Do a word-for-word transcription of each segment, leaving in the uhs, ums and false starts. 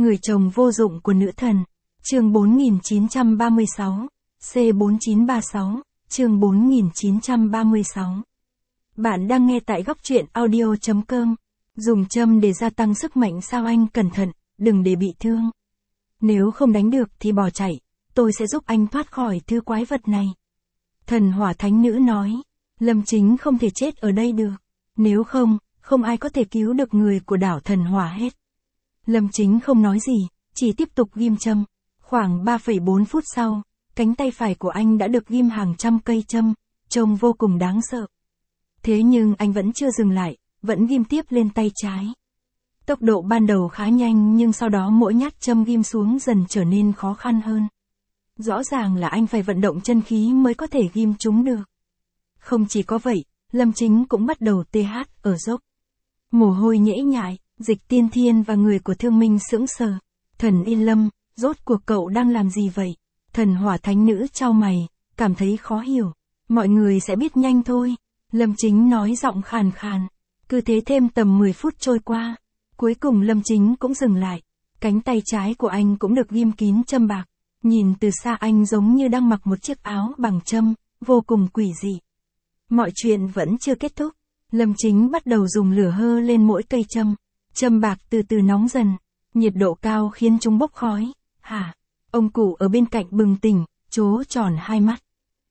Người chồng vô dụng của nữ thần. Chương bốn nghìn chín trăm ba mươi sáu. C bốn chín ba sáu. Chương bốn nghìn chín trăm ba mươi sáu. Bạn đang nghe tại góc truyện audio chấm com. Dùng châm để gia tăng sức mạnh sao anh cẩn thận, đừng để bị thương. Nếu không đánh được thì bỏ chạy, tôi sẽ giúp anh thoát khỏi thứ quái vật này. Thần hỏa thánh nữ nói, Lâm Chính không thể chết ở đây được. Nếu không, không ai có thể cứu được người của đảo thần hỏa hết. Lâm Chính không nói gì, chỉ tiếp tục ghim châm. Khoảng ba phẩy bốn phút sau, cánh tay phải của anh đã được ghim hàng trăm cây châm, trông vô cùng đáng sợ. Thế nhưng anh vẫn chưa dừng lại, vẫn ghim tiếp lên tay trái. Tốc độ ban đầu khá nhanh nhưng sau đó mỗi nhát châm ghim xuống dần trở nên khó khăn hơn. Rõ ràng là anh phải vận động chân khí mới có thể ghim chúng được. Không chỉ có vậy, Lâm Chính cũng bắt đầu tê hát ở dốc. Mồ hôi nhễ nhại, Dịch Tiên Thiên và người của Thương Minh sững sờ. Thần Yên Lâm, rốt cuộc cậu đang làm gì vậy? Thần hỏa thánh nữ chau mày, cảm thấy khó hiểu. Mọi người sẽ biết nhanh thôi. Lâm Chính nói giọng khàn khàn. Cứ thế thêm tầm mười phút trôi qua. Cuối cùng Lâm Chính cũng dừng lại. Cánh tay trái của anh cũng được ghim kín châm bạc. Nhìn từ xa anh giống như đang mặc một chiếc áo bằng châm, vô cùng quỷ dị. Mọi chuyện vẫn chưa kết thúc. Lâm Chính bắt đầu dùng lửa hơ lên mỗi cây châm. Châm bạc từ từ nóng dần. Nhiệt độ cao khiến chúng bốc khói. Hả? Ông cụ ở bên cạnh bừng tỉnh, trố tròn hai mắt.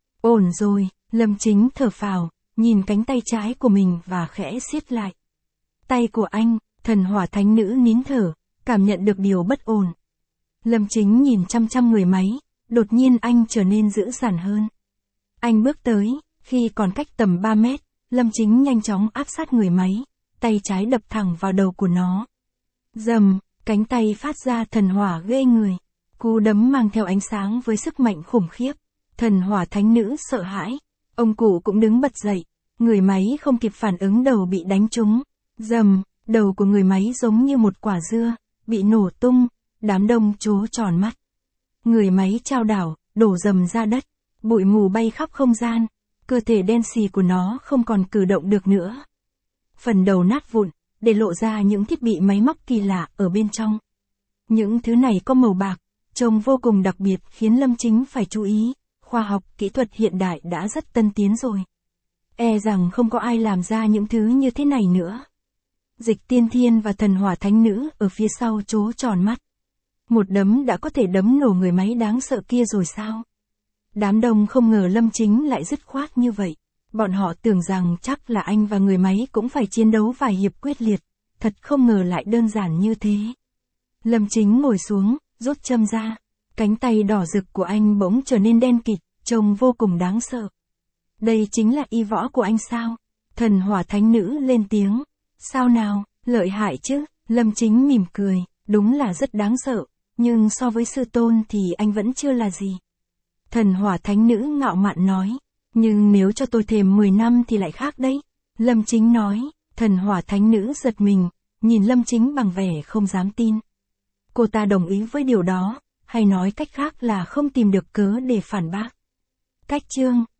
Ổn rồi, Lâm Chính thở phào, nhìn cánh tay trái của mình và khẽ siết lại. Tay của anh, thần hỏa thánh nữ nín thở, cảm nhận được điều bất ổn. Lâm Chính nhìn chăm chăm người máy, đột nhiên anh trở nên dữ dằn hơn. Anh bước tới, khi còn cách tầm ba mét, Lâm Chính nhanh chóng áp sát người máy, tay trái đập thẳng vào đầu của nó. Rầm, cánh tay phát ra thần hỏa ghê người. Cú đấm mang theo ánh sáng với sức mạnh khủng khiếp. Thần hỏa thánh nữ sợ hãi. Ông cụ cũng đứng bật dậy. Người máy không kịp phản ứng đầu bị đánh trúng. Rầm, đầu của người máy giống như một quả dưa, bị nổ tung, đám đông trố tròn mắt. Người máy chao đảo, đổ rầm ra đất, bụi mù bay khắp không gian, cơ thể đen xì của nó không còn cử động được nữa. Phần đầu nát vụn, để lộ ra những thiết bị máy móc kỳ lạ ở bên trong. Những thứ này có màu bạc, trông vô cùng đặc biệt khiến Lâm Chính phải chú ý, khoa học, kỹ thuật hiện đại đã rất tân tiến rồi. E rằng không có ai làm ra những thứ như thế này nữa. Dịch Tiên Thiên và thần hỏa thánh nữ ở phía sau trố tròn mắt. Một đấm đã có thể đấm nổ người máy đáng sợ kia rồi sao? Đám đông không ngờ Lâm Chính lại dứt khoát như vậy. Bọn họ tưởng rằng chắc là anh và người máy cũng phải chiến đấu vài hiệp quyết liệt. Thật không ngờ lại đơn giản như thế. Lâm Chính ngồi xuống, rút châm ra. Cánh tay đỏ rực của anh bỗng trở nên đen kịt, trông vô cùng đáng sợ. Đây chính là y võ của anh sao? Thần hỏa thánh nữ lên tiếng. Sao nào, lợi hại chứ? Lâm Chính mỉm cười, đúng là rất đáng sợ. Nhưng so với sư tôn thì anh vẫn chưa là gì. Thần hỏa thánh nữ ngạo mạn nói. Nhưng nếu cho tôi thêm mười năm thì lại khác đấy. Lâm Chính nói. Thần hỏa thánh nữ giật mình, nhìn Lâm Chính bằng vẻ không dám tin. Cô ta đồng ý với điều đó, hay nói cách khác là không tìm được cớ để phản bác. Cách chương,